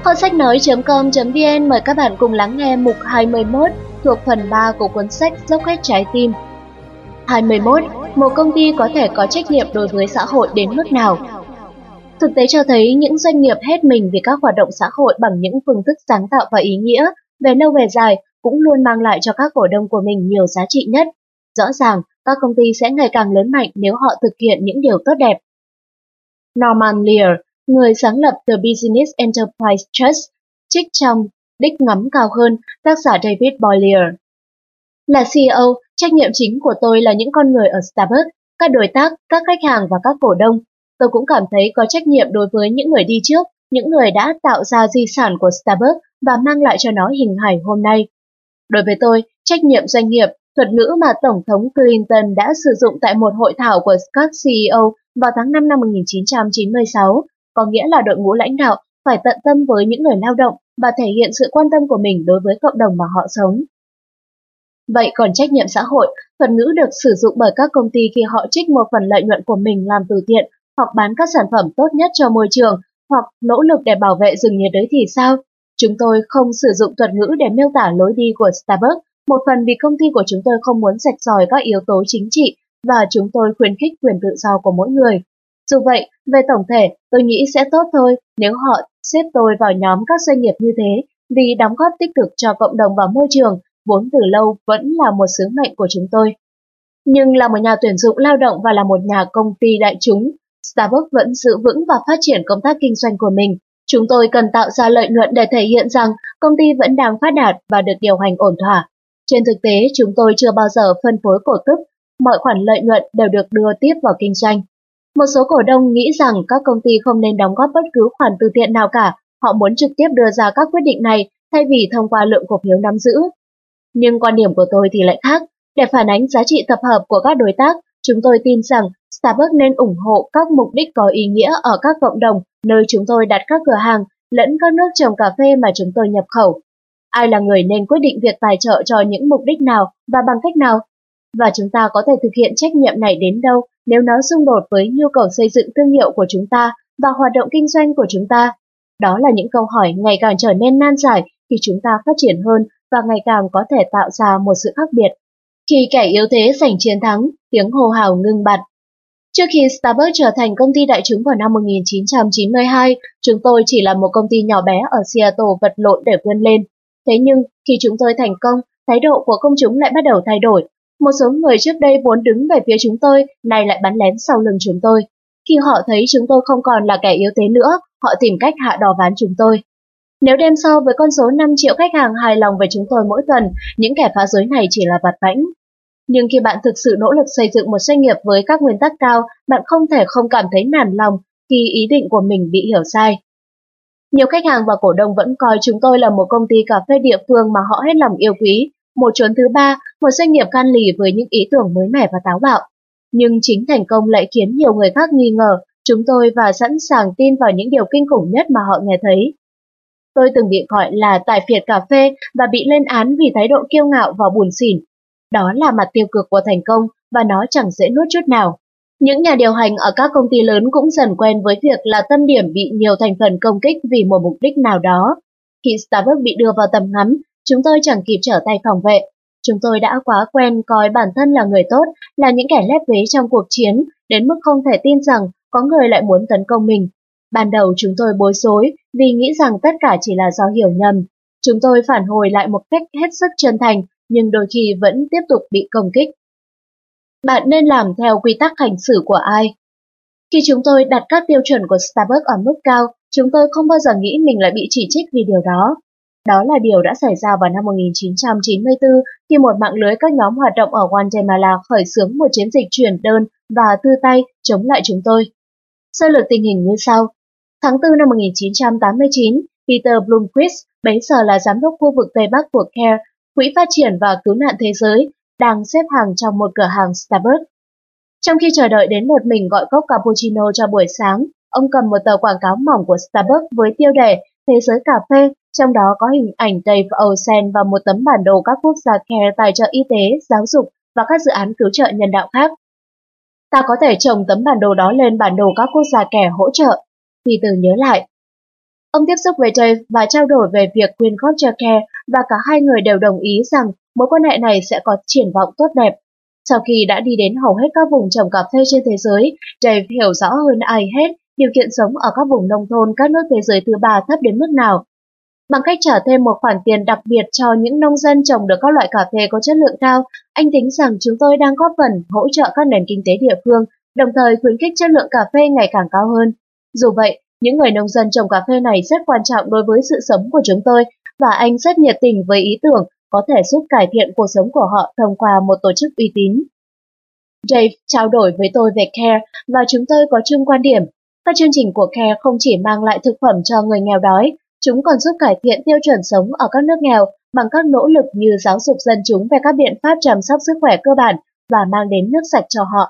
Kho sách nói.com.vn mời các bạn cùng lắng nghe mục 21 thuộc phần 3 của cuốn sách Dốc hết trái tim. 21. Một công ty có thể có trách nhiệm đối với xã hội đến mức nào? Thực tế cho thấy những doanh nghiệp hết mình vì các hoạt động xã hội bằng những phương thức sáng tạo và ý nghĩa, về lâu về dài cũng luôn mang lại cho các cổ đông của mình nhiều giá trị nhất. Rõ ràng, các công ty sẽ ngày càng lớn mạnh nếu họ thực hiện những điều tốt đẹp. Norman Lear, người sáng lập The Business Enterprise Trust, trích trong Đích ngắm cao hơn, tác giả David Boyle. Là CEO, trách nhiệm chính của tôi là những con người ở Starbucks, các đối tác, các khách hàng và các cổ đông. Tôi cũng cảm thấy có trách nhiệm đối với những người đi trước, những người đã tạo ra di sản của Starbucks và mang lại cho nó hình hài hôm nay. Đối với tôi, trách nhiệm doanh nghiệp, thuật ngữ mà Tổng thống Clinton đã sử dụng tại một hội thảo của các CEO vào tháng 5 năm 1996, có nghĩa là đội ngũ lãnh đạo phải tận tâm với những người lao động và thể hiện sự quan tâm của mình đối với cộng đồng mà họ sống. Vậy còn trách nhiệm xã hội, thuật ngữ được sử dụng bởi các công ty khi họ trích một phần lợi nhuận của mình làm từ thiện hoặc bán các sản phẩm tốt nhất cho môi trường hoặc nỗ lực để bảo vệ rừng nhiệt đới thì sao? Chúng tôi không sử dụng thuật ngữ để miêu tả lối đi của Starbucks, một phần vì công ty của chúng tôi không muốn rạch ròi các yếu tố chính trị và chúng tôi khuyến khích quyền tự do của mỗi người. Dù vậy, về tổng thể, tôi nghĩ sẽ tốt thôi nếu họ xếp tôi vào nhóm các doanh nghiệp như thế, vì đóng góp tích cực cho cộng đồng và môi trường vốn từ lâu vẫn là một sứ mệnh của chúng tôi. Nhưng là một nhà tuyển dụng lao động và là một nhà công ty đại chúng, Starbucks vẫn giữ vững và phát triển công tác kinh doanh của mình. Chúng tôi cần tạo ra lợi nhuận để thể hiện rằng công ty vẫn đang phát đạt và được điều hành ổn thỏa. Trên thực tế, chúng tôi chưa bao giờ phân phối cổ tức, mọi khoản lợi nhuận đều được đưa tiếp vào kinh doanh. Một số cổ đông nghĩ rằng các công ty không nên đóng góp bất cứ khoản từ thiện nào cả, họ muốn trực tiếp đưa ra các quyết định này thay vì thông qua lượng cổ phiếu nắm giữ. Nhưng quan điểm của tôi thì lại khác. Để phản ánh giá trị tập hợp của các đối tác, chúng tôi tin rằng Starbucks nên ủng hộ các mục đích có ý nghĩa ở các cộng đồng nơi chúng tôi đặt các cửa hàng, lẫn các nước trồng cà phê mà chúng tôi nhập khẩu. Ai là người nên quyết định việc tài trợ cho những mục đích nào và bằng cách nào? Và chúng ta có thể thực hiện trách nhiệm này đến đâu nếu nó xung đột với nhu cầu xây dựng thương hiệu của chúng ta và hoạt động kinh doanh của chúng ta? Đó là những câu hỏi ngày càng trở nên nan giải khi chúng ta phát triển hơn và ngày càng có thể tạo ra một sự khác biệt. Khi kẻ yếu thế giành chiến thắng, tiếng hô hào ngưng bặt. Trước khi Starbucks trở thành công ty đại chúng vào năm 1992, chúng tôi chỉ là một công ty nhỏ bé ở Seattle vật lộn để vươn lên. Thế nhưng, khi chúng tôi thành công, thái độ của công chúng lại bắt đầu thay đổi. Một số người trước đây vốn đứng về phía chúng tôi, nay lại bắn lén sau lưng chúng tôi. Khi họ thấy chúng tôi không còn là kẻ yếu thế nữa, họ tìm cách hạ đò ván chúng tôi. Nếu đem so với con số 5 triệu khách hàng hài lòng với chúng tôi mỗi tuần, những kẻ phá rối này chỉ là vặt vãnh. Nhưng khi bạn thực sự nỗ lực xây dựng một doanh nghiệp với các nguyên tắc cao, bạn không thể không cảm thấy nản lòng khi ý định của mình bị hiểu sai. Nhiều khách hàng và cổ đông vẫn coi chúng tôi là một công ty cà phê địa phương mà họ hết lòng yêu quý, một chốn thứ ba, một doanh nghiệp can lì với những ý tưởng mới mẻ và táo bạo. Nhưng chính thành công lại khiến nhiều người khác nghi ngờ chúng tôi và sẵn sàng tin vào những điều kinh khủng nhất mà họ nghe thấy. Tôi từng bị gọi là tài phiệt cà phê và bị lên án vì thái độ kiêu ngạo và buồn xỉn. Đó là mặt tiêu cực của thành công và nó chẳng dễ nuốt chút nào. Những nhà điều hành ở các công ty lớn cũng dần quen với việc là tâm điểm bị nhiều thành phần công kích vì một mục đích nào đó. Khi Starbucks bị đưa vào tầm ngắm, chúng tôi chẳng kịp trở tay phòng vệ. Chúng tôi đã quá quen coi bản thân là người tốt, là những kẻ lép vế trong cuộc chiến, đến mức không thể tin rằng có người lại muốn tấn công mình. Ban đầu chúng tôi bối rối vì nghĩ rằng tất cả chỉ là do hiểu nhầm. Chúng tôi phản hồi lại một cách hết sức chân thành, nhưng đôi khi vẫn tiếp tục bị công kích. Bạn nên làm theo quy tắc hành xử của ai? Khi chúng tôi đặt các tiêu chuẩn của Starbucks ở mức cao, chúng tôi không bao giờ nghĩ mình lại bị chỉ trích vì điều đó. Đó là điều đã xảy ra vào năm 1994 khi một mạng lưới các nhóm hoạt động ở Guatemala khởi xướng một chiến dịch chuyển đơn và thư tay chống lại chúng tôi. Sơ lược tình hình như sau. Tháng 4 năm 1989, Peter Blomquist, bấy giờ là giám đốc khu vực Tây Bắc của CARE, Quỹ Phát triển và Cứu nạn Thế giới, đang xếp hàng trong một cửa hàng Starbucks. Trong khi chờ đợi đến lượt mình gọi cốc cappuccino cho buổi sáng, ông cầm một tờ quảng cáo mỏng của Starbucks với tiêu đề Thế giới cà phê, trong đó có hình ảnh Dave Olsen và một tấm bản đồ các quốc gia CARE tài trợ y tế, giáo dục và các dự án cứu trợ nhân đạo khác. Ta có thể trồng tấm bản đồ đó lên bản đồ các quốc gia CARE hỗ trợ. Peter nhớ lại. Ông tiếp xúc với Dave và trao đổi về việc quyên góp cho Care và cả hai người đều đồng ý rằng mối quan hệ này sẽ có triển vọng tốt đẹp. Sau khi đã đi đến hầu hết các vùng trồng cà phê trên thế giới, Dave hiểu rõ hơn ai hết điều kiện sống ở các vùng nông thôn các nước thế giới thứ ba thấp đến mức nào. Bằng cách trả thêm một khoản tiền đặc biệt cho những nông dân trồng được các loại cà phê có chất lượng cao, anh tính rằng chúng tôi đang góp phần hỗ trợ các nền kinh tế địa phương, đồng thời khuyến khích chất lượng cà phê ngày càng cao hơn. Dù vậy, những người nông dân trồng cà phê này rất quan trọng đối với sự sống của chúng tôi, và anh rất nhiệt tình với ý tưởng có thể giúp cải thiện cuộc sống của họ thông qua một tổ chức uy tín. Dave trao đổi với tôi về Care và chúng tôi có chung quan điểm. Các chương trình của Care không chỉ mang lại thực phẩm cho người nghèo đói, chúng còn giúp cải thiện tiêu chuẩn sống ở các nước nghèo bằng các nỗ lực như giáo dục dân chúng về các biện pháp chăm sóc sức khỏe cơ bản và mang đến nước sạch cho họ.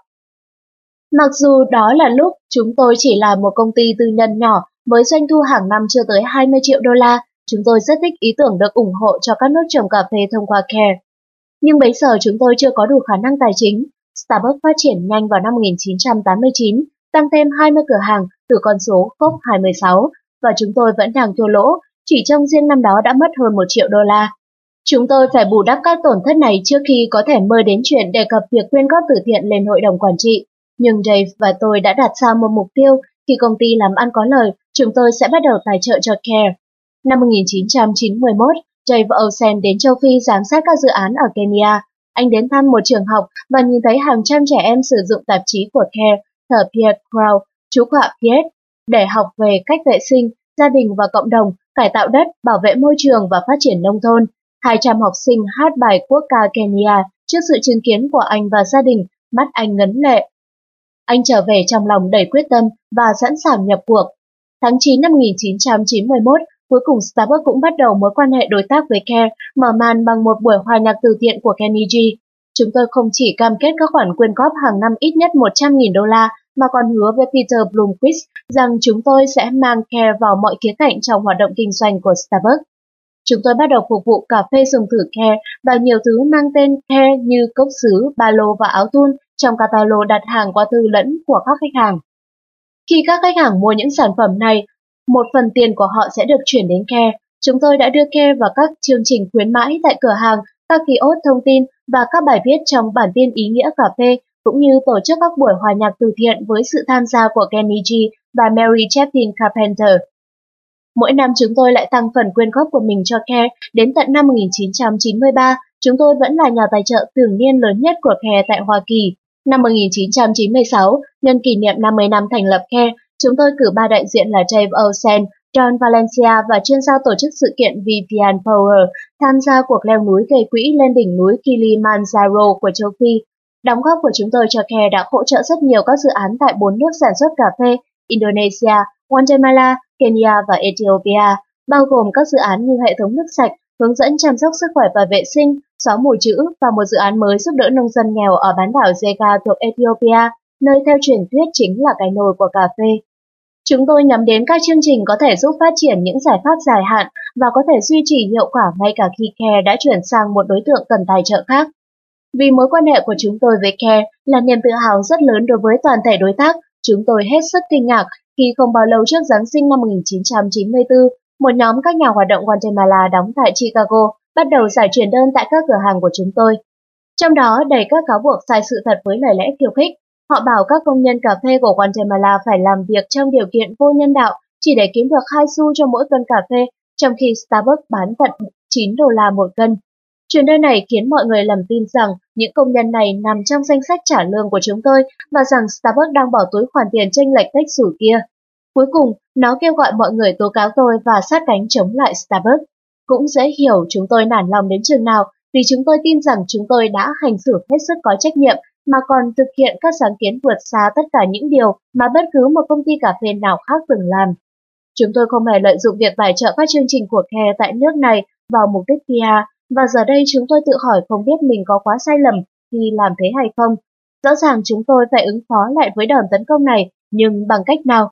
Mặc dù đó là lúc chúng tôi chỉ là một công ty tư nhân nhỏ với doanh thu hàng năm chưa tới 20 triệu đô la, chúng tôi rất thích ý tưởng được ủng hộ cho các nước trồng cà phê thông qua Care. Nhưng bấy giờ chúng tôi chưa có đủ khả năng tài chính. Starbucks phát triển nhanh vào năm 1989, tăng thêm 20 cửa hàng từ con số COP 26, và chúng tôi vẫn đang thua lỗ, chỉ trong riêng năm đó đã mất hơn 1 triệu đô la. Chúng tôi phải bù đắp các tổn thất này trước khi có thể mơ đến chuyện đề cập việc quyên góp từ thiện lên hội đồng quản trị. Nhưng Dave và tôi đã đặt ra một mục tiêu, khi công ty làm ăn có lời, chúng tôi sẽ bắt đầu tài trợ cho Care. Năm 1991, Dave Olsen đến châu Phi giám sát các dự án ở Kenya. Anh đến thăm một trường học và nhìn thấy hàng trăm trẻ em sử dụng tạp chí của Care, thờ Pierre Crow, chú quạ Pierre, để học về cách vệ sinh, gia đình và cộng đồng, cải tạo đất, bảo vệ môi trường và phát triển nông thôn. 200 học sinh hát bài quốc ca Kenya trước sự chứng kiến của anh và gia đình, mắt anh ngấn lệ. Anh trở về trong lòng đầy quyết tâm và sẵn sàng nhập cuộc. Tháng 9 năm 1991, cuối cùng Starbucks cũng bắt đầu mối quan hệ đối tác với Care, mở màn bằng một buổi hòa nhạc từ thiện của Kenny G. Chúng tôi không chỉ cam kết các khoản quyên góp hàng năm ít nhất 100.000 đô la, mà còn hứa với Peter Bloomquist rằng chúng tôi sẽ mang Care vào mọi khía cạnh trong hoạt động kinh doanh của Starbucks. Chúng tôi bắt đầu phục vụ cà phê dùng thử Care và nhiều thứ mang tên Care như cốc sứ, ba lô và áo thun trong catalog đặt hàng qua thư lẫn của các khách hàng. Khi các khách hàng mua những sản phẩm này, một phần tiền của họ sẽ được chuyển đến Care. Chúng tôi đã đưa Care vào các chương trình khuyến mãi tại cửa hàng, các kiosk thông tin và các bài viết trong bản tin ý nghĩa cà phê, cũng như tổ chức các buổi hòa nhạc từ thiện với sự tham gia của Kenny G và Mary Chapin Carpenter. Mỗi năm chúng tôi lại tăng phần quyên góp của mình cho Care. Đến tận năm 1993, chúng tôi vẫn là nhà tài trợ thường niên lớn nhất của Care tại Hoa Kỳ. Năm 1996, nhân kỷ niệm 50 năm thành lập Care, chúng tôi cử 3 đại diện là Dave Olsen, John Valencia và chuyên gia tổ chức sự kiện Vivian Power tham gia cuộc leo núi gây quỹ lên đỉnh núi Kilimanjaro của châu Phi. Đóng góp của chúng tôi cho Care đã hỗ trợ rất nhiều các dự án tại 4 nước sản xuất cà phê: Indonesia, Guatemala, Kenya và Ethiopia, bao gồm các dự án như hệ thống nước sạch, hướng dẫn chăm sóc sức khỏe và vệ sinh, xóa mù chữ và một dự án mới giúp đỡ nông dân nghèo ở bán đảo Zega thuộc Ethiopia, nơi theo truyền thuyết chính là cái nôi của cà phê. Chúng tôi nhắm đến các chương trình có thể giúp phát triển những giải pháp dài hạn và có thể duy trì hiệu quả ngay cả khi Care đã chuyển sang một đối tượng cần tài trợ khác. Vì mối quan hệ của chúng tôi với Care là niềm tự hào rất lớn đối với toàn thể đối tác, chúng tôi hết sức kinh ngạc khi không bao lâu trước Giáng sinh năm 1994, một nhóm các nhà hoạt động Guatemala đóng tại Chicago bắt đầu giải truyền đơn tại các cửa hàng của chúng tôi. Trong đó đầy các cáo buộc sai sự thật với lời lẽ khiêu khích. Họ bảo các công nhân cà phê của Guatemala phải làm việc trong điều kiện vô nhân đạo chỉ để kiếm được 2 xu cho mỗi cân cà phê, trong khi Starbucks bán tận 9 đô la một cân. Truyền đơn này khiến mọi người lầm tin rằng những công nhân này nằm trong danh sách trả lương của chúng tôi và rằng Starbucks đang bỏ túi khoản tiền chênh lệch tách xủi kia. Cuối cùng, nó kêu gọi mọi người tố cáo tôi và sát cánh chống lại Starbucks. Cũng dễ hiểu chúng tôi nản lòng đến chừng nào, vì chúng tôi tin rằng chúng tôi đã hành xử hết sức có trách nhiệm mà còn thực hiện các sáng kiến vượt xa tất cả những điều mà bất cứ một công ty cà phê nào khác từng làm. Chúng tôi không hề lợi dụng việc tài trợ các chương trình của Care tại nước này vào mục đích PR, và giờ đây chúng tôi tự hỏi không biết mình có quá sai lầm khi làm thế hay không. Rõ ràng chúng tôi phải ứng phó lại với đòn tấn công này, nhưng bằng cách nào?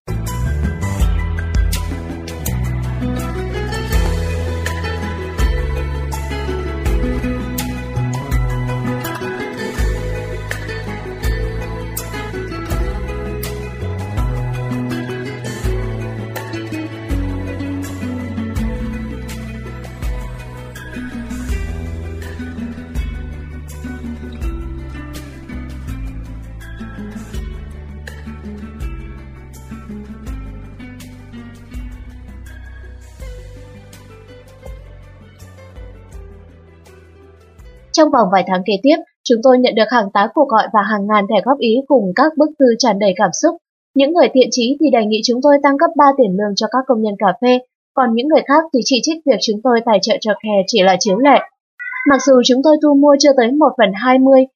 Trong vòng vài tháng kế tiếp, chúng tôi nhận được hàng tá cuộc gọi và hàng ngàn thẻ góp ý cùng các bức thư tràn đầy cảm xúc. Những người thiện chí thì đề nghị chúng tôi tăng gấp 3 tiền lương cho các công nhân cà phê, còn những người khác thì chỉ trích việc chúng tôi tài trợ cho Care chỉ là chiếu lệ. Mặc dù chúng tôi thu mua chưa tới 1/20,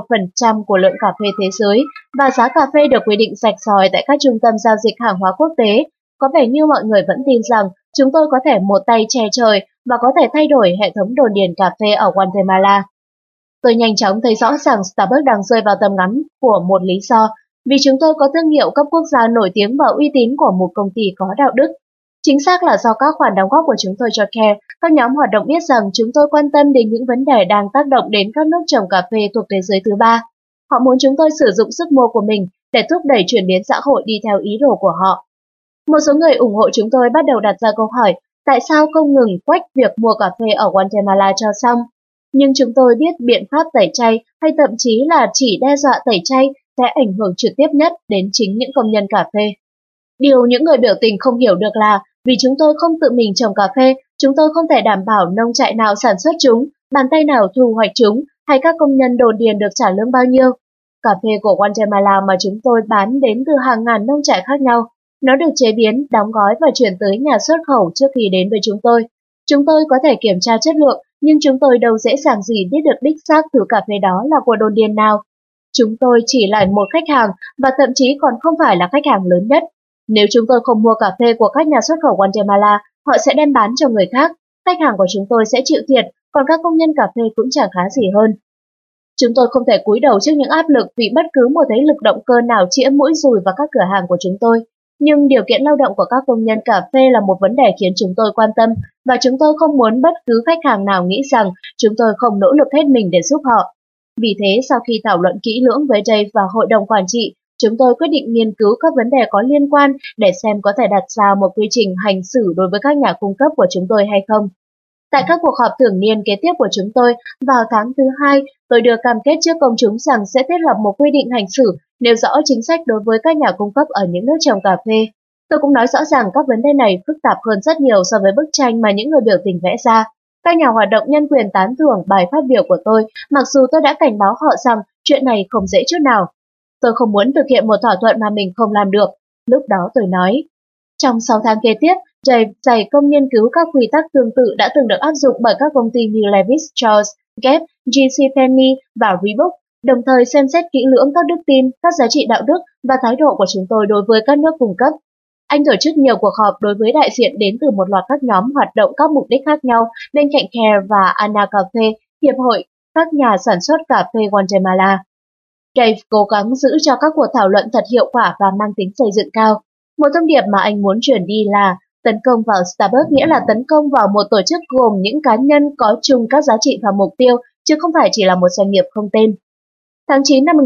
1% của lượng cà phê thế giới và giá cà phê được quy định rạch ròi tại các trung tâm giao dịch hàng hóa quốc tế, có vẻ như mọi người vẫn tin rằng chúng tôi có thể một tay che trời và có thể thay đổi hệ thống đồn điền cà phê ở Guatemala. Tôi nhanh chóng thấy rõ ràng Starbucks đang rơi vào tầm ngắm của một lý do, vì chúng tôi có thương hiệu cấp quốc gia nổi tiếng và uy tín của một công ty có đạo đức. Chính xác là do các khoản đóng góp của chúng tôi cho Care, các nhóm hoạt động biết rằng chúng tôi quan tâm đến những vấn đề đang tác động đến các nước trồng cà phê thuộc thế giới thứ ba. Họ muốn chúng tôi sử dụng sức mua của mình để thúc đẩy chuyển biến xã hội đi theo ý đồ của họ. Một số người ủng hộ chúng tôi bắt đầu đặt ra câu hỏi, tại sao không ngừng quách việc mua cà phê ở Guatemala cho xong? Nhưng chúng tôi biết biện pháp tẩy chay hay thậm chí là chỉ đe dọa tẩy chay sẽ ảnh hưởng trực tiếp nhất đến chính những công nhân cà phê. Điều những người biểu tình không hiểu được là vì chúng tôi không tự mình trồng cà phê, chúng tôi không thể đảm bảo nông trại nào sản xuất chúng, bàn tay nào thu hoạch chúng, hay các công nhân đồn điền được trả lương bao nhiêu. Cà phê của Guatemala mà chúng tôi bán đến từ hàng ngàn nông trại khác nhau. Nó được chế biến, đóng gói và chuyển tới nhà xuất khẩu trước khi đến với chúng tôi. Chúng tôi có thể kiểm tra chất lượng, nhưng chúng tôi đâu dễ dàng gì biết được đích xác thứ cà phê đó là của đồn điền nào. Chúng tôi chỉ là một khách hàng và thậm chí còn không phải là khách hàng lớn nhất. Nếu chúng tôi không mua cà phê của các nhà xuất khẩu Guatemala, họ sẽ đem bán cho người khác. Khách hàng của chúng tôi sẽ chịu thiệt, còn các công nhân cà phê cũng chẳng khá gì hơn. Chúng tôi không thể cúi đầu trước những áp lực vì bất cứ một thế lực động cơ nào chĩa mũi dùi vào các cửa hàng của chúng tôi. Nhưng điều kiện lao động của các công nhân cà phê là một vấn đề khiến chúng tôi quan tâm, và chúng tôi không muốn bất cứ khách hàng nào nghĩ rằng chúng tôi không nỗ lực hết mình để giúp họ. Vì thế, sau khi thảo luận kỹ lưỡng với Dave và hội đồng quản trị, chúng tôi quyết định nghiên cứu các vấn đề có liên quan để xem có thể đặt ra một quy trình hành xử đối với các nhà cung cấp của chúng tôi hay không. Tại các cuộc họp thường niên kế tiếp của chúng tôi, vào tháng thứ 2, tôi đưa cam kết trước công chúng rằng sẽ thiết lập một quy định hành xử nêu rõ chính sách đối với các nhà cung cấp ở những nước trồng cà phê. Tôi cũng nói rõ ràng các vấn đề này phức tạp hơn rất nhiều so với bức tranh mà những người biểu tình vẽ ra. Các nhà hoạt động nhân quyền tán thưởng bài phát biểu của tôi, mặc dù tôi đã cảnh báo họ rằng chuyện này không dễ chút nào. Tôi không muốn thực hiện một thỏa thuận mà mình không làm được. Lúc đó tôi nói. Trong 6 tháng kế tiếp, Dave dày công nghiên cứu các quy tắc tương tự đã từng được áp dụng bởi các công ty như Levi Strauss, Gap, JCPenney và Reebok, đồng thời xem xét kỹ lưỡng các đức tin, các giá trị đạo đức và thái độ của chúng tôi đối với các nước cung cấp. Anh tổ chức nhiều cuộc họp đối với đại diện đến từ một loạt các nhóm hoạt động các mục đích khác nhau bên cạnh Care và Ana Cà phê, Hiệp hội các nhà sản xuất cà phê Guatemala. Dave cố gắng giữ cho các cuộc thảo luận thật hiệu quả và mang tính xây dựng cao. Một thông điệp mà anh muốn truyền đi là tấn công vào Starbucks nghĩa là tấn công vào một tổ chức gồm những cá nhân có chung các giá trị và mục tiêu, chứ không phải chỉ là một doanh nghiệp không tên. Tháng 9 năm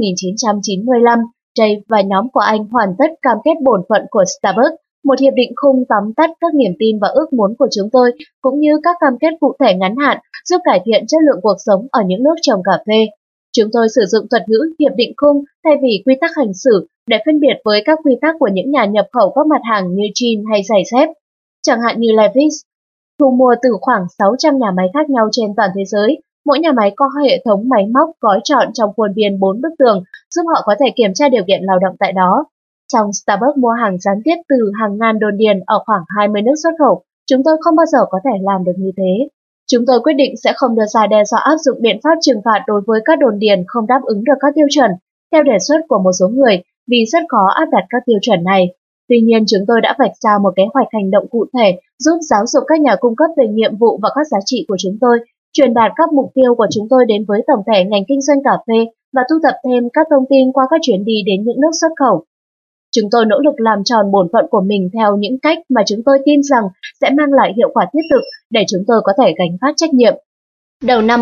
1995, Dave và nhóm của anh hoàn tất cam kết bổn phận của Starbucks, một hiệp định khung tóm tắt các niềm tin và ước muốn của chúng tôi, cũng như các cam kết cụ thể ngắn hạn giúp cải thiện chất lượng cuộc sống ở những nước trồng cà phê. Chúng tôi sử dụng thuật ngữ hiệp định khung thay vì quy tắc hành xử để phân biệt với các quy tắc của những nhà nhập khẩu các mặt hàng như jean hay giày dép. Chẳng hạn như Levi's, thu mua từ khoảng 600 nhà máy khác nhau trên toàn thế giới. Mỗi nhà máy có hệ thống máy móc gói trọn trong khuôn viên 4 bức tường, giúp họ có thể kiểm tra điều kiện lao động tại đó. Trong Starbucks mua hàng gián tiếp từ hàng ngàn đồn điền ở khoảng 20 nước xuất khẩu, chúng tôi không bao giờ có thể làm được như thế. Chúng tôi quyết định sẽ không đưa ra đe dọa áp dụng biện pháp trừng phạt đối với các đồn điền không đáp ứng được các tiêu chuẩn, theo đề xuất của một số người, vì rất khó áp đặt các tiêu chuẩn này. Tuy nhiên, chúng tôi đã vạch ra một kế hoạch hành động cụ thể giúp giáo dục các nhà cung cấp về nhiệm vụ và các giá trị của chúng tôi, truyền đạt các mục tiêu của chúng tôi đến với tổng thể ngành kinh doanh cà phê và thu thập thêm các thông tin qua các chuyến đi đến những nước xuất khẩu. Chúng tôi nỗ lực làm tròn bổn phận của mình theo những cách mà chúng tôi tin rằng sẽ mang lại hiệu quả thiết thực để chúng tôi có thể gánh vác trách nhiệm. Đầu năm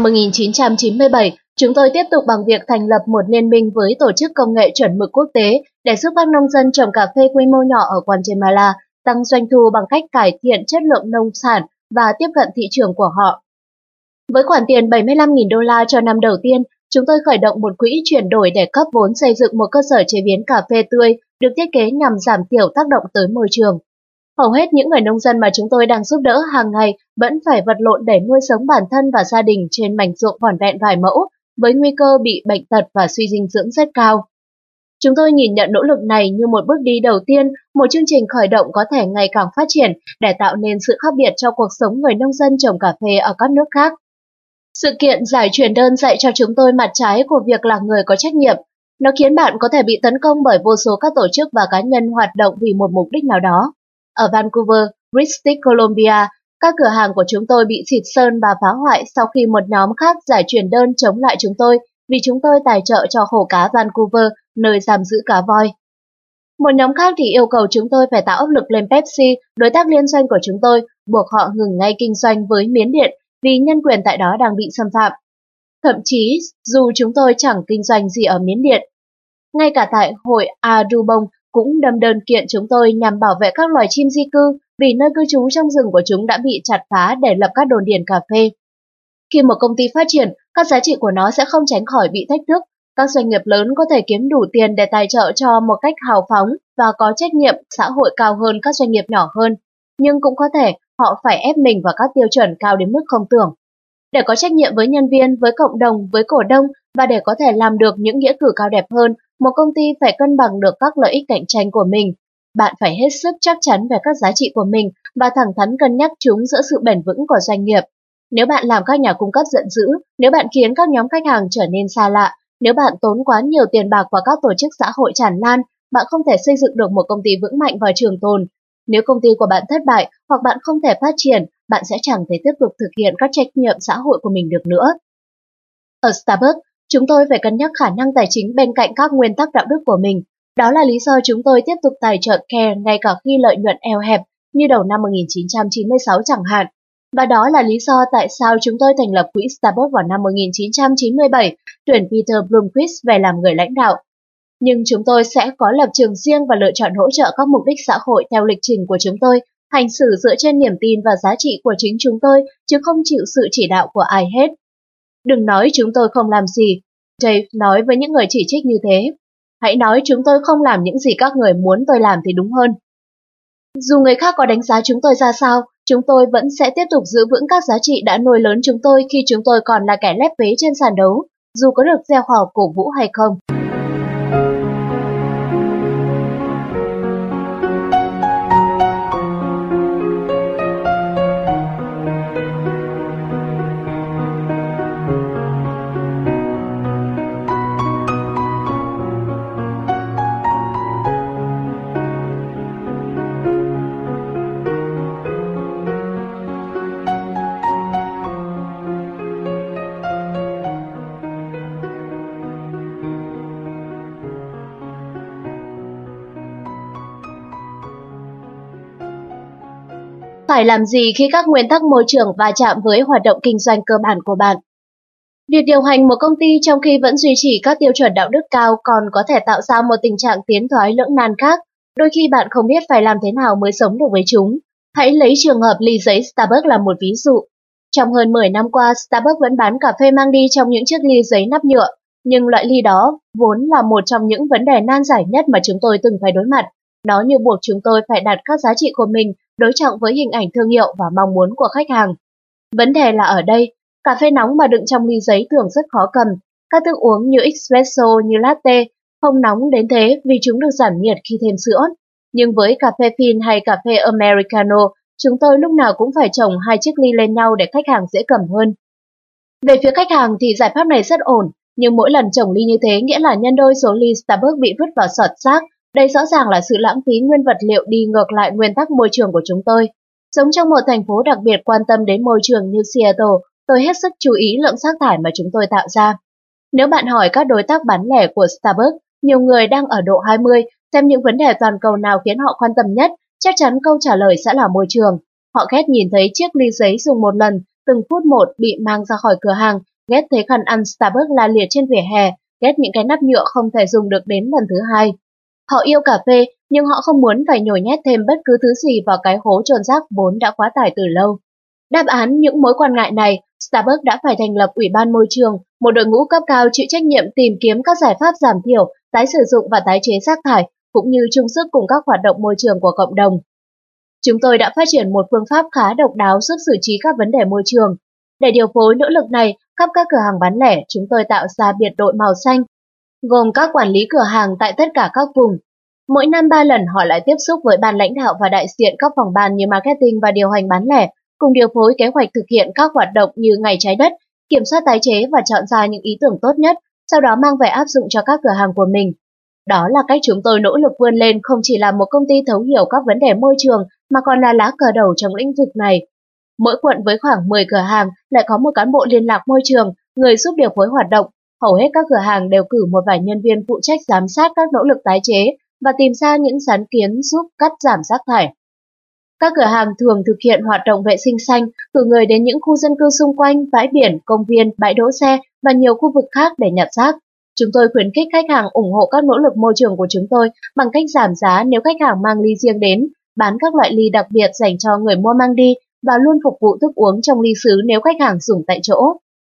1997, chúng tôi tiếp tục bằng việc thành lập một liên minh với tổ chức công nghệ chuẩn mực quốc tế để giúp các nông dân trồng cà phê quy mô nhỏ ở Guatemala tăng doanh thu bằng cách cải thiện chất lượng nông sản và tiếp cận thị trường của họ. Với khoản tiền 75.000 đô la cho năm đầu tiên, chúng tôi khởi động một quỹ chuyển đổi để cấp vốn xây dựng một cơ sở chế biến cà phê tươi được thiết kế nhằm giảm thiểu tác động tới môi trường. Hầu hết những người nông dân mà chúng tôi đang giúp đỡ hàng ngày vẫn phải vật lộn để nuôi sống bản thân và gia đình trên mảnh ruộng vỏn vẹn vài mẫu, với nguy cơ bị bệnh tật và suy dinh dưỡng rất cao. Chúng tôi nhìn nhận nỗ lực này như một bước đi đầu tiên, một chương trình khởi động có thể ngày càng phát triển để tạo nên sự khác biệt cho cuộc sống người nông dân trồng cà phê ở các nước khác. Sự kiện giải truyền đơn dạy cho chúng tôi mặt trái của việc là người có trách nhiệm. Nó khiến bạn có thể bị tấn công bởi vô số các tổ chức và cá nhân hoạt động vì một mục đích nào đó. Ở Vancouver, British Columbia, các cửa hàng của chúng tôi bị xịt sơn và phá hoại sau khi một nhóm khác giải truyền đơn chống lại chúng tôi vì chúng tôi tài trợ cho hồ cá Vancouver, nơi giam giữ cá voi. Một nhóm khác thì yêu cầu chúng tôi phải tạo áp lực lên Pepsi, đối tác liên doanh của chúng tôi, buộc họ ngừng ngay kinh doanh với Miến Điện vì nhân quyền tại đó đang bị xâm phạm. Thậm chí, dù chúng tôi chẳng kinh doanh gì ở Miến Điện, ngay cả tại hội Audubon cũng đâm đơn kiện chúng tôi nhằm bảo vệ các loài chim di cư vì nơi cư trú trong rừng của chúng đã bị chặt phá để lập các đồn điền cà phê. Khi một công ty phát triển, các giá trị của nó sẽ không tránh khỏi bị thách thức. Các doanh nghiệp lớn có thể kiếm đủ tiền để tài trợ cho một cách hào phóng và có trách nhiệm xã hội cao hơn các doanh nghiệp nhỏ hơn, nhưng cũng có thể họ phải ép mình vào các tiêu chuẩn cao đến mức không tưởng. Để có trách nhiệm với nhân viên, với cộng đồng, với cổ đông và để có thể làm được những nghĩa cử cao đẹp hơn, một công ty phải cân bằng được các lợi ích cạnh tranh của mình. Bạn phải hết sức chắc chắn về các giá trị của mình và thẳng thắn cân nhắc chúng giữa sự bền vững của doanh nghiệp. Nếu bạn làm các nhà cung cấp giận dữ, nếu bạn khiến các nhóm khách hàng trở nên xa lạ, nếu bạn tốn quá nhiều tiền bạc vào các tổ chức xã hội tràn lan, bạn không thể xây dựng được một công ty vững mạnh và trường tồn. Nếu công ty của bạn thất bại hoặc bạn không thể phát triển, bạn sẽ chẳng thể tiếp tục thực hiện các trách nhiệm xã hội của mình được nữa. Ở Starbucks, chúng tôi phải cân nhắc khả năng tài chính bên cạnh các nguyên tắc đạo đức của mình. Đó là lý do chúng tôi tiếp tục tài trợ Care ngay cả khi lợi nhuận eo hẹp, như đầu năm 1996 chẳng hạn. Và đó là lý do tại sao chúng tôi thành lập quỹ Starbucks vào năm 1997, tuyển Peter Bloomquist về làm người lãnh đạo. Nhưng chúng tôi sẽ có lập trường riêng và lựa chọn hỗ trợ các mục đích xã hội theo lịch trình của chúng tôi, hành xử dựa trên niềm tin và giá trị của chính chúng tôi, chứ không chịu sự chỉ đạo của ai hết. Đừng nói chúng tôi không làm gì, Dave nói với những người chỉ trích như thế. Hãy nói chúng tôi không làm những gì các người muốn tôi làm thì đúng hơn. Dù người khác có đánh giá chúng tôi ra sao, chúng tôi vẫn sẽ tiếp tục giữ vững các giá trị đã nuôi lớn chúng tôi khi chúng tôi còn là kẻ lép vế trên sàn đấu, dù có được gieo hò cổ vũ hay không. Phải làm gì khi các nguyên tắc môi trường va chạm với hoạt động kinh doanh cơ bản của bạn? Việc điều hành một công ty trong khi vẫn duy trì các tiêu chuẩn đạo đức cao còn có thể tạo ra một tình trạng tiến thoái lưỡng nan khác. Đôi khi bạn không biết phải làm thế nào mới sống được với chúng. Hãy lấy trường hợp ly giấy Starbucks là một ví dụ. Trong hơn 10 năm qua, Starbucks vẫn bán cà phê mang đi trong những chiếc ly giấy nắp nhựa, nhưng loại ly đó vốn là một trong những vấn đề nan giải nhất mà chúng tôi từng phải đối mặt. Nó như buộc chúng tôi phải đặt các giá trị của mình đối trọng với hình ảnh thương hiệu và mong muốn của khách hàng. Vấn đề là ở đây, cà phê nóng mà đựng trong ly giấy thường rất khó cầm. Các thức uống như espresso, như latte không nóng đến thế vì chúng được giảm nhiệt khi thêm sữa. Nhưng với cà phê phin hay cà phê Americano, chúng tôi lúc nào cũng phải chồng hai chiếc ly lên nhau để khách hàng dễ cầm hơn. Về phía khách hàng thì giải pháp này rất ổn, nhưng mỗi lần chồng ly như thế nghĩa là nhân đôi số ly Starbucks bị vứt vào sọt rác. Đây rõ ràng là sự lãng phí nguyên vật liệu đi ngược lại nguyên tắc môi trường của chúng tôi. Sống trong một thành phố đặc biệt quan tâm đến môi trường như Seattle, tôi hết sức chú ý lượng rác thải mà chúng tôi tạo ra. Nếu bạn hỏi các đối tác bán lẻ của Starbucks, nhiều người đang ở độ 20, xem những vấn đề toàn cầu nào khiến họ quan tâm nhất, chắc chắn câu trả lời sẽ là môi trường. Họ ghét nhìn thấy chiếc ly giấy dùng một lần, từng phút một bị mang ra khỏi cửa hàng, ghét thấy khăn ăn Starbucks la liệt trên vỉa hè, ghét những cái nắp nhựa không thể dùng được đến lần thứ hai. Họ yêu cà phê, nhưng họ không muốn phải nhồi nhét thêm bất cứ thứ gì vào cái hố chôn rác vốn đã quá tải từ lâu. Đáp án những mối quan ngại này, Starbucks đã phải thành lập Ủy ban Môi trường, một đội ngũ cấp cao chịu trách nhiệm tìm kiếm các giải pháp giảm thiểu, tái sử dụng và tái chế rác thải, cũng như chung sức cùng các hoạt động môi trường của cộng đồng. Chúng tôi đã phát triển một phương pháp khá độc đáo giúp xử trí các vấn đề môi trường. Để điều phối nỗ lực này, khắp các cửa hàng bán lẻ, chúng tôi tạo ra biệt đội màu xanh, gồm các quản lý cửa hàng tại tất cả các vùng. Mỗi năm 3 lần họ lại tiếp xúc với ban lãnh đạo và đại diện các phòng ban như marketing và điều hành bán lẻ, cùng điều phối kế hoạch thực hiện các hoạt động như Ngày Trái Đất, kiểm soát tái chế và chọn ra những ý tưởng tốt nhất, sau đó mang về áp dụng cho các cửa hàng của mình. Đó là cách chúng tôi nỗ lực vươn lên không chỉ là một công ty thấu hiểu các vấn đề môi trường mà còn là lá cờ đầu trong lĩnh vực này. Mỗi quận với khoảng 10 cửa hàng lại có một cán bộ liên lạc môi trường, người giúp điều phối hoạt động. Hầu hết các cửa hàng đều cử một vài nhân viên phụ trách giám sát các nỗ lực tái chế và tìm ra những sáng kiến giúp cắt giảm rác thải. Các cửa hàng thường thực hiện hoạt động vệ sinh xanh, cử người đến những khu dân cư xung quanh, bãi biển, công viên, bãi đỗ xe và nhiều khu vực khác để nhặt rác. Chúng tôi khuyến khích khách hàng ủng hộ các nỗ lực môi trường của chúng tôi bằng cách giảm giá nếu khách hàng mang ly riêng đến, bán các loại ly đặc biệt dành cho người mua mang đi và luôn phục vụ thức uống trong ly sứ nếu khách hàng dùng tại chỗ.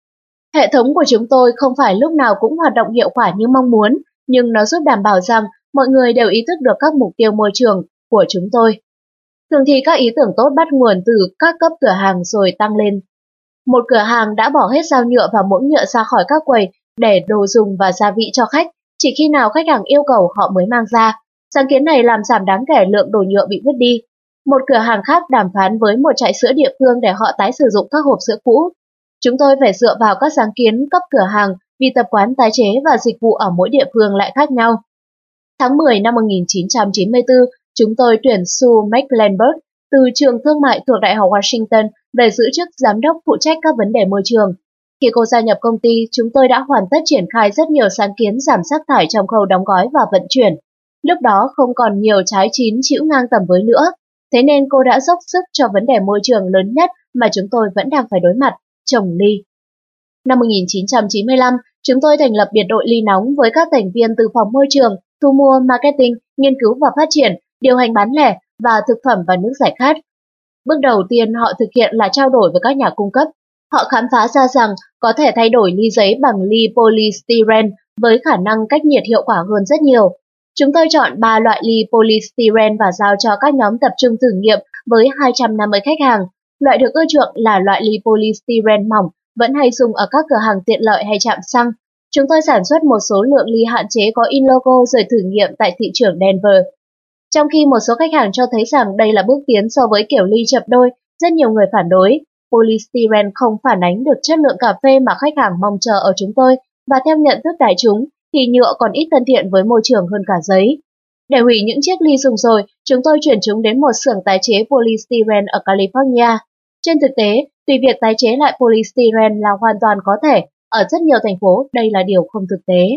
Hệ thống của chúng tôi không phải lúc nào cũng hoạt động hiệu quả như mong muốn, nhưng nó giúp đảm bảo rằng mọi người đều ý thức được các mục tiêu môi trường của chúng tôi. Thường thì các ý tưởng tốt bắt nguồn từ các cấp cửa hàng rồi tăng lên. Một cửa hàng đã bỏ hết dao nhựa và muỗng nhựa ra khỏi các quầy để đồ dùng và gia vị cho khách, chỉ khi nào khách hàng yêu cầu họ mới mang ra. Sáng kiến này làm giảm đáng kể lượng đồ nhựa bị vứt đi. Một cửa hàng khác đàm phán với một trại sữa địa phương để họ tái sử dụng các hộp sữa cũ. Chúng tôi phải dựa vào các sáng kiến cấp cửa hàng vì tập quán tái chế và dịch vụ ở mỗi địa phương lại khác nhau. Tháng 10 năm 1994, chúng tôi tuyển Sue Mecklenburg từ trường thương mại thuộc Đại học Washington về giữ chức giám đốc phụ trách các vấn đề môi trường. Khi cô gia nhập công ty, chúng tôi đã hoàn tất triển khai rất nhiều sáng kiến giảm rác thải trong khâu đóng gói và vận chuyển. Lúc đó không còn nhiều trái chín chĩu ngang tầm với nữa, thế nên cô đã dốc sức cho vấn đề môi trường lớn nhất mà chúng tôi vẫn đang phải đối mặt, trồng ly. Năm 1995, chúng tôi thành lập biệt đội ly nóng với các thành viên từ phòng môi trường, thu mua, marketing, nghiên cứu và phát triển, điều hành bán lẻ và thực phẩm và nước giải khát. Bước đầu tiên họ thực hiện là trao đổi với các nhà cung cấp. Họ khám phá ra rằng có thể thay đổi ly giấy bằng ly polystyrene với khả năng cách nhiệt hiệu quả hơn rất nhiều. Chúng tôi chọn 3 loại ly polystyrene và giao cho các nhóm tập trung thử nghiệm với 250 khách hàng. Loại được ưa chuộng là loại ly polystyrene mỏng, vẫn hay dùng ở các cửa hàng tiện lợi hay trạm xăng. Chúng tôi sản xuất một số lượng ly hạn chế có in logo rồi thử nghiệm tại thị trường Denver. Trong khi một số khách hàng cho thấy rằng đây là bước tiến so với kiểu ly chập đôi, rất nhiều người phản đối. Polystyrene không phản ánh được chất lượng cà phê mà khách hàng mong chờ ở chúng tôi, và theo nhận thức đại chúng thì nhựa còn ít thân thiện với môi trường hơn cả giấy. Để hủy những chiếc ly dùng rồi, chúng tôi chuyển chúng đến một xưởng tái chế polystyrene ở California. Trên thực tế, tùy việc tái chế lại polystyrene là hoàn toàn có thể, ở rất nhiều thành phố đây là điều không thực tế.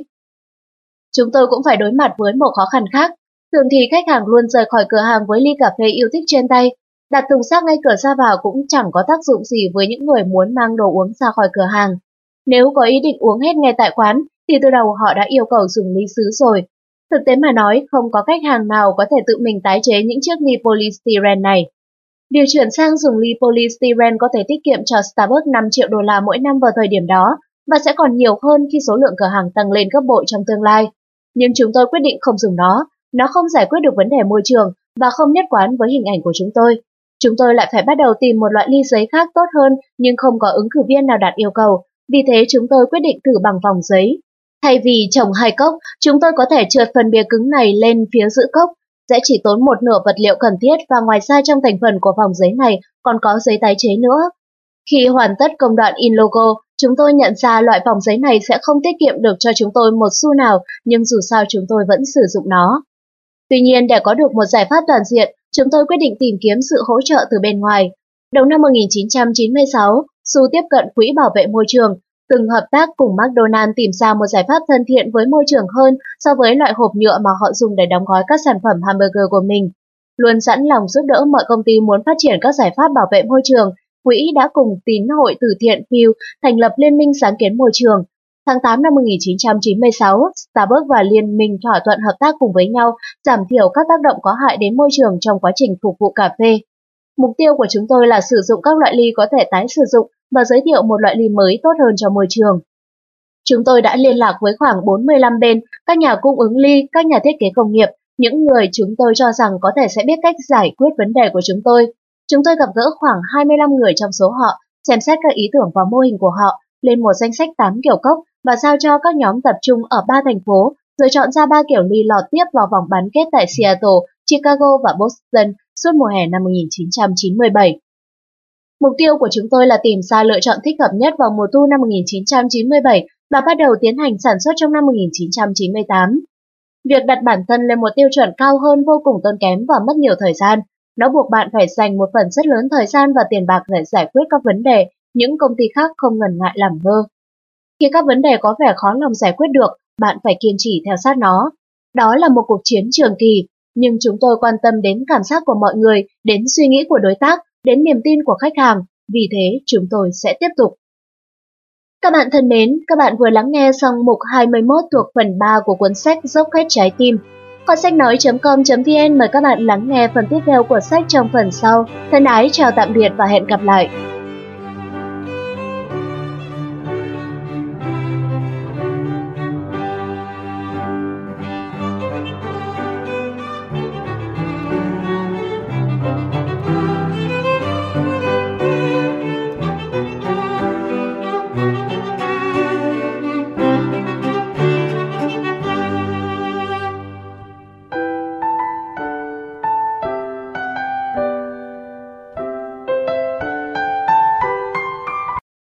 Chúng tôi cũng phải đối mặt với một khó khăn khác. Thường thì khách hàng luôn rời khỏi cửa hàng với ly cà phê yêu thích trên tay. Đặt thùng rác ngay cửa ra vào cũng chẳng có tác dụng gì với những người muốn mang đồ uống ra khỏi cửa hàng. Nếu có ý định uống hết ngay tại quán, thì từ đầu họ đã yêu cầu dùng ly sứ rồi. Thực tế mà nói, không có khách hàng nào có thể tự mình tái chế những chiếc ly polystyrene này. Điều chuyển sang dùng ly polystyrene có thể tiết kiệm cho Starbucks 5 triệu đô la mỗi năm vào thời điểm đó, và sẽ còn nhiều hơn khi số lượng cửa hàng tăng lên gấp bội trong tương lai. Nhưng chúng tôi quyết định không dùng nó không giải quyết được vấn đề môi trường và không nhất quán với hình ảnh của chúng tôi. Chúng tôi lại phải bắt đầu tìm một loại ly giấy khác tốt hơn nhưng không có ứng cử viên nào đạt yêu cầu, vì thế chúng tôi quyết định thử bằng vòng giấy. Thay vì trồng 2 cốc, chúng tôi có thể trượt phần bìa cứng này lên phía giữa cốc, sẽ chỉ tốn một nửa vật liệu cần thiết và ngoài ra trong thành phần của vòng giấy này còn có giấy tái chế nữa. Khi hoàn tất công đoạn in logo, chúng tôi nhận ra loại vòng giấy này sẽ không tiết kiệm được cho chúng tôi một xu nào, nhưng dù sao chúng tôi vẫn sử dụng nó. Tuy nhiên, để có được một giải pháp toàn diện, chúng tôi quyết định tìm kiếm sự hỗ trợ từ bên ngoài. Đầu năm 1996, Su tiếp cận Quỹ Bảo vệ Môi trường, từng hợp tác cùng McDonald's tìm ra một giải pháp thân thiện với môi trường hơn so với loại hộp nhựa mà họ dùng để đóng gói các sản phẩm hamburger của mình. Luôn sẵn lòng giúp đỡ mọi công ty muốn phát triển các giải pháp bảo vệ môi trường, Quỹ đã cùng tín hội từ thiện Pew thành lập Liên minh sáng kiến môi trường. Tháng 8 năm 1996, Starbucks và Liên minh thỏa thuận hợp tác cùng với nhau giảm thiểu các tác động có hại đến môi trường trong quá trình phục vụ cà phê. Mục tiêu của chúng tôi là sử dụng các loại ly có thể tái sử dụng và giới thiệu một loại ly mới tốt hơn cho môi trường. Chúng tôi đã liên lạc với khoảng 45 bên, các nhà cung ứng ly, các nhà thiết kế công nghiệp, những người chúng tôi cho rằng có thể sẽ biết cách giải quyết vấn đề của chúng tôi. Chúng tôi gặp gỡ khoảng 25 người trong số họ, xem xét các ý tưởng và mô hình của họ, lên một danh sách 8 kiểu cốc và giao cho các nhóm tập trung ở 3 thành phố, rồi chọn ra 3 kiểu ly lọt tiếp vào vòng bán kết tại Seattle, Chicago và Boston suốt mùa hè năm 1997. Mục tiêu của chúng tôi là tìm ra lựa chọn thích hợp nhất vào mùa thu năm 1997 và bắt đầu tiến hành sản xuất trong năm 1998. Việc đặt bản thân lên một tiêu chuẩn cao hơn vô cùng tốn kém và mất nhiều thời gian. Nó buộc bạn phải dành một phần rất lớn thời gian và tiền bạc để giải quyết các vấn đề những công ty khác không ngần ngại làm ngơ. Khi các vấn đề có vẻ khó lòng giải quyết được, bạn phải kiên trì theo sát nó. Đó là một cuộc chiến trường kỳ, nhưng chúng tôi quan tâm đến cảm giác của mọi người, đến suy nghĩ của đối tác, đến niềm tin của khách hàng, vì thế chúng tôi sẽ tiếp tục. Các bạn thân mến, các bạn vừa lắng nghe xong mục 21 thuộc phần 3 của cuốn sách Dốc Hết Trái Tim. Kho sách nói.com.vn mời các bạn lắng nghe phần tiếp theo của sách trong phần sau. Thân ái chào tạm biệt và hẹn gặp lại.